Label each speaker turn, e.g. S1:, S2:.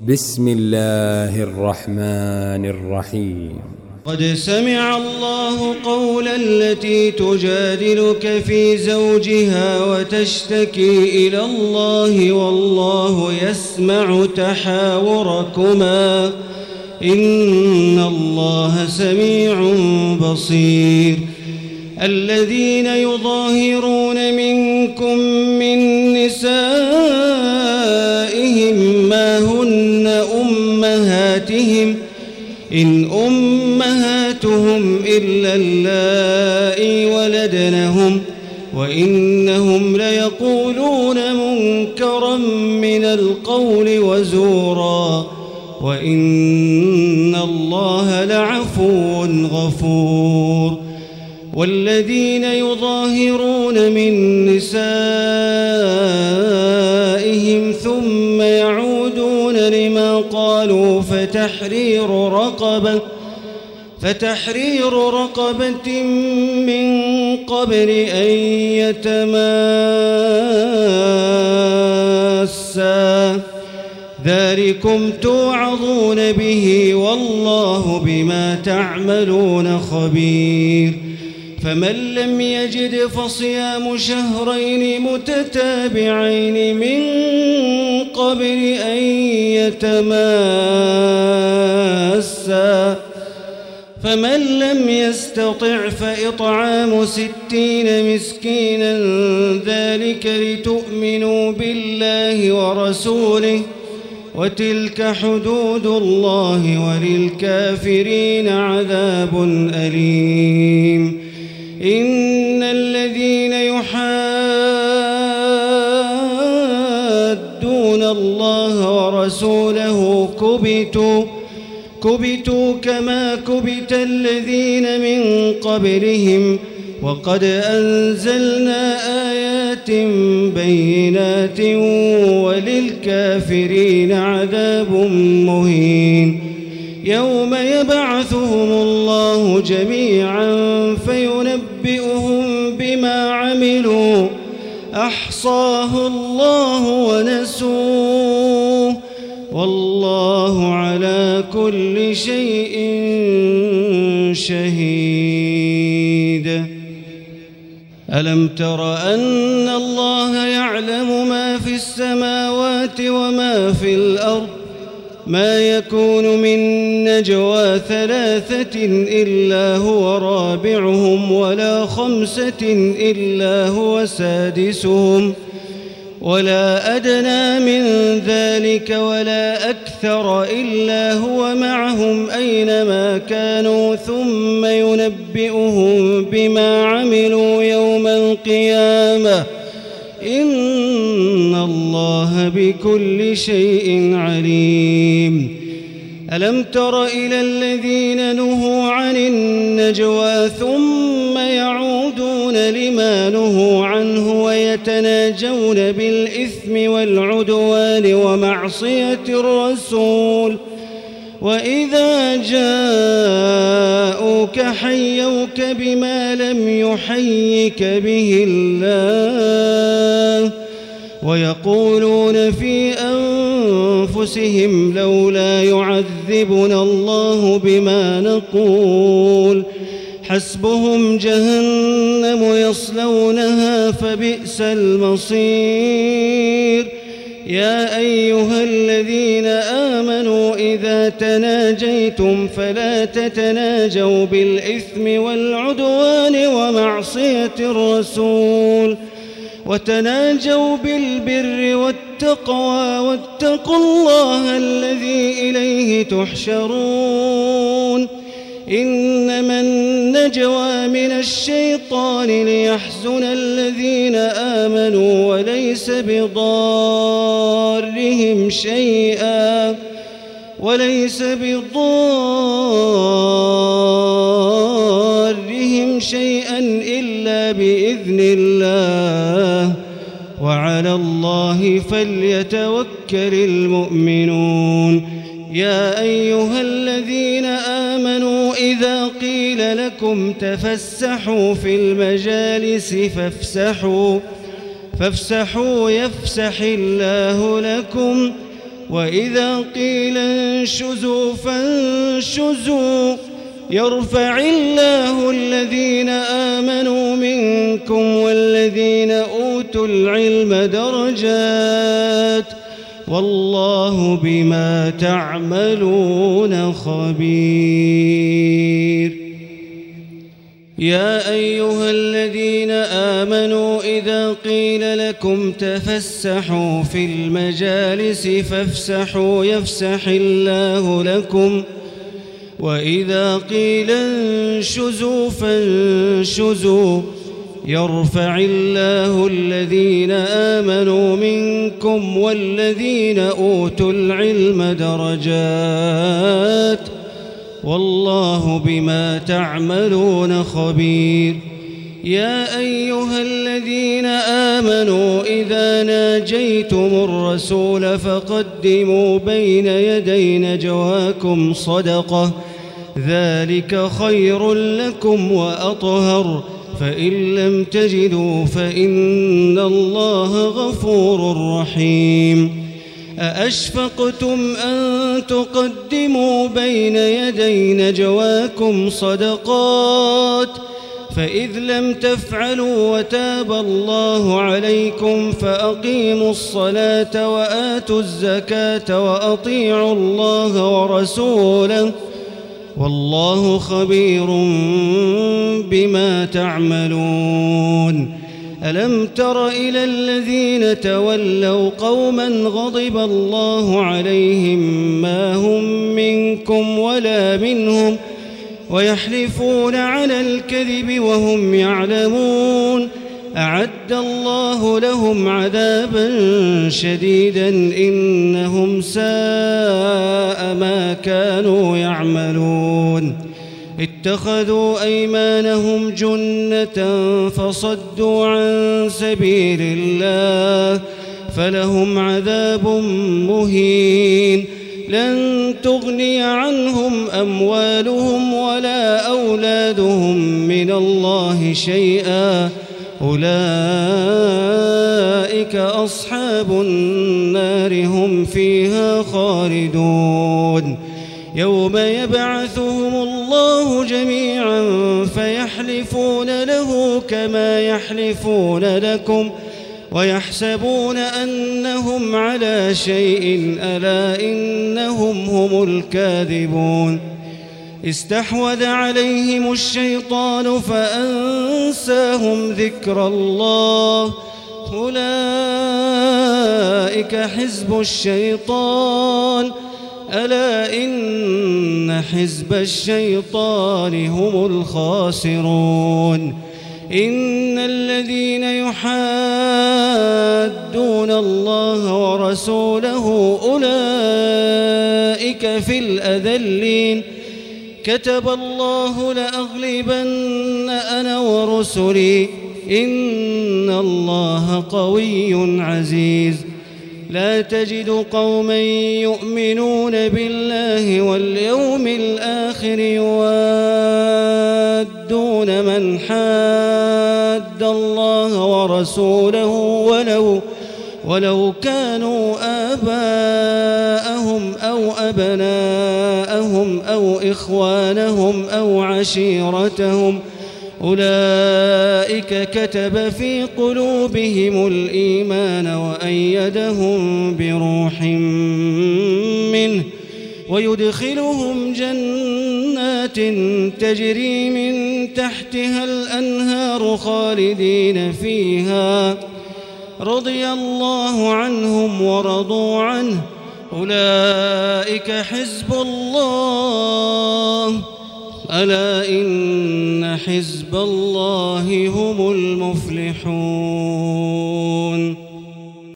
S1: بسم الله الرحمن الرحيم.
S2: قد سمع الله قول التي تجادلك في زوجها وتشتكي إلى الله والله يسمع تحاوركما إن الله سميع بصير. الذين يظاهرون منكم من نسائهم ما هن أمهاتهم إن أمهاتهم إلا اللائي ولدنهم وإنهم ليقولون منكرا من القول وزورا وإن الله لعفو غفور. والذين يظاهرون من نسائهم ثم يعودون لما قالوا فتحرير رقبة من قبل أن يتماسا ذلكم توعظون به والله بما تعملون خبير. فمن لم يجد فصيام شهرين متتابعين من قبل أن يتماسا فمن لم يستطع فإطعام 60 مسكينا ذلك لتؤمنوا بالله ورسوله وتلك حدود الله وللكافرين عذاب أليم. إن الذين يحادون الله ورسوله كبتوا كما كبت الذين من قبلهم وقد أنزلنا آيات بينات وللكافرين عذاب مهين. يوم يبعثهم الله جميعا فينبئهم بما عملوا أحصاه الله ونسوه والله على كل شيء شهيد. ألم تر أن الله يعلم ما في السماوات وما في الأرض ما يكون من نجوى 3 إلا هو رابعهم ولا 5 إلا هو سادسهم ولا أدنى من ذلك ولا أكثر إلا هو معهم أينما كانوا ثم ينبئهم بما عملوا يوم القيامة إن الله بكل شيء عليم. ألم تر إلى الذين نهوا عن النجوى ثم يعودون لما نهوا عنه ويتناجون بالإثم والعدوان ومعصية الرسول وإذا جاءوك حيوك بما لم يحيك به الله ويقولون في أنفسهم لولا يعذبنا الله بما نقول حسبهم جهنم يصلونها فبئس المصير. يا أيها الذين آمنوا إذا تناجيتم فلا تتناجوا بالإثم والعدوان ومعصية الرسول وتناجوا بالبر والتقوى واتقوا الله الذي إليه تحشرون. إنما النجوى من الشيطان ليحزن الذين آمنوا وليس بضارهم شيئا إلا بإذن الله وعلى الله فليتوكل المؤمنون. يا أيها الذين آمنوا إذا قيل لكم تفسحوا في المجالس فافسحوا يفسح الله لكم وإذا قيل انشزوا فانشزوا يرفع الله الذين آمنوا منكم والذين أوتوا العلم درجات والله بما تعملون خبير. يا أيها الذين آمنوا إذا قيل لكم تفسحوا في المجالس فافسحوا يفسح الله لكم وإذا قيل انشزوا فانشزوا يرفع الله الذين آمنوا منكم والذين أوتوا العلم درجات والله بما تعملون خبير. يا أيها الذين آمنوا إذا ناجيتم الرسول فقدموا بين يدي نجواكم صدقة ذلك خير لكم وأطهر فإن لم تجدوا فإن الله غفور رحيم. أأشفقتم أن تقدموا بين يدي نجواكم صدقات فإذ لم تفعلوا وتاب الله عليكم فأقيموا الصلاة وآتوا الزكاة وأطيعوا الله ورسوله والله خبير بما تعملون. ألم تر إلى الذين تولوا قوما غضب الله عليهم ما هم منكم ولا منهم ويحلفون على الكذب وهم يعلمون أعد الله لهم عذابا شديدا إنهم ساء ما كانوا يعملون. اتخذوا أيمانهم جنة فصدوا عن سبيل الله فلهم عذاب مهين لن تغني عنهم أموالهم ولا أولادهم من الله شيئا أولئك أصحاب النار هم فيها خالدون. يوم يبعثهم الله جميعا فيحلفون له كما يحلفون لكم ويحسبون أنهم على شيء ألا إنهم هم الكاذبون. استحوذ عليهم الشيطان فأنساهم ذكر الله أولئك حزب الشيطان ألا إن حزب الشيطان هم الخاسرون. إن الذين يحادون الله ورسوله أولئك في الأذلين كتب الله لأغلبن أنا ورسلي إن الله قوي عزيز. لا تجد قوما يؤمنون بالله واليوم الآخر يوادون من حاد الله ورسوله ولو كانوا آباءهم أو أبناءهم أو إخوانهم أو عشيرتهم أولئك كتب في قلوبهم الإيمان وأيدهم بروح منه ويدخلهم جنات تجري من تحتها الأنهار خالدين فيها رضي الله عنهم ورضوا عنه أولئك حزب الله ألا إن حزب الله هم المفلحون.